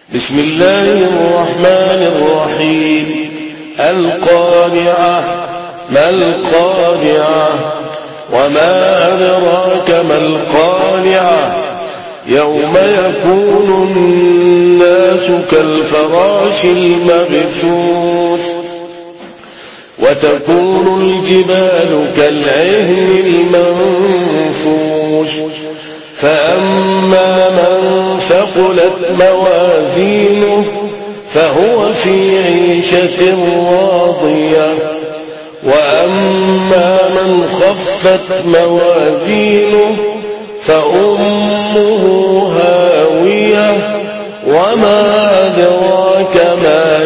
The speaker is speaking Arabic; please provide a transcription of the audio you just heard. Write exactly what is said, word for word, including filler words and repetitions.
بسم الله الرحمن الرحيم. القارعة. ما القارعة؟ وما أدراك ما القارعة؟ يوم يكون الناس كالفراش المبثوث وتكون الجبال كالعهن المنفوش فأما من ثقلت موازينه فهو في عيشة راضية وأما من خفت موازينه فأمه هاوية وما أدراك ما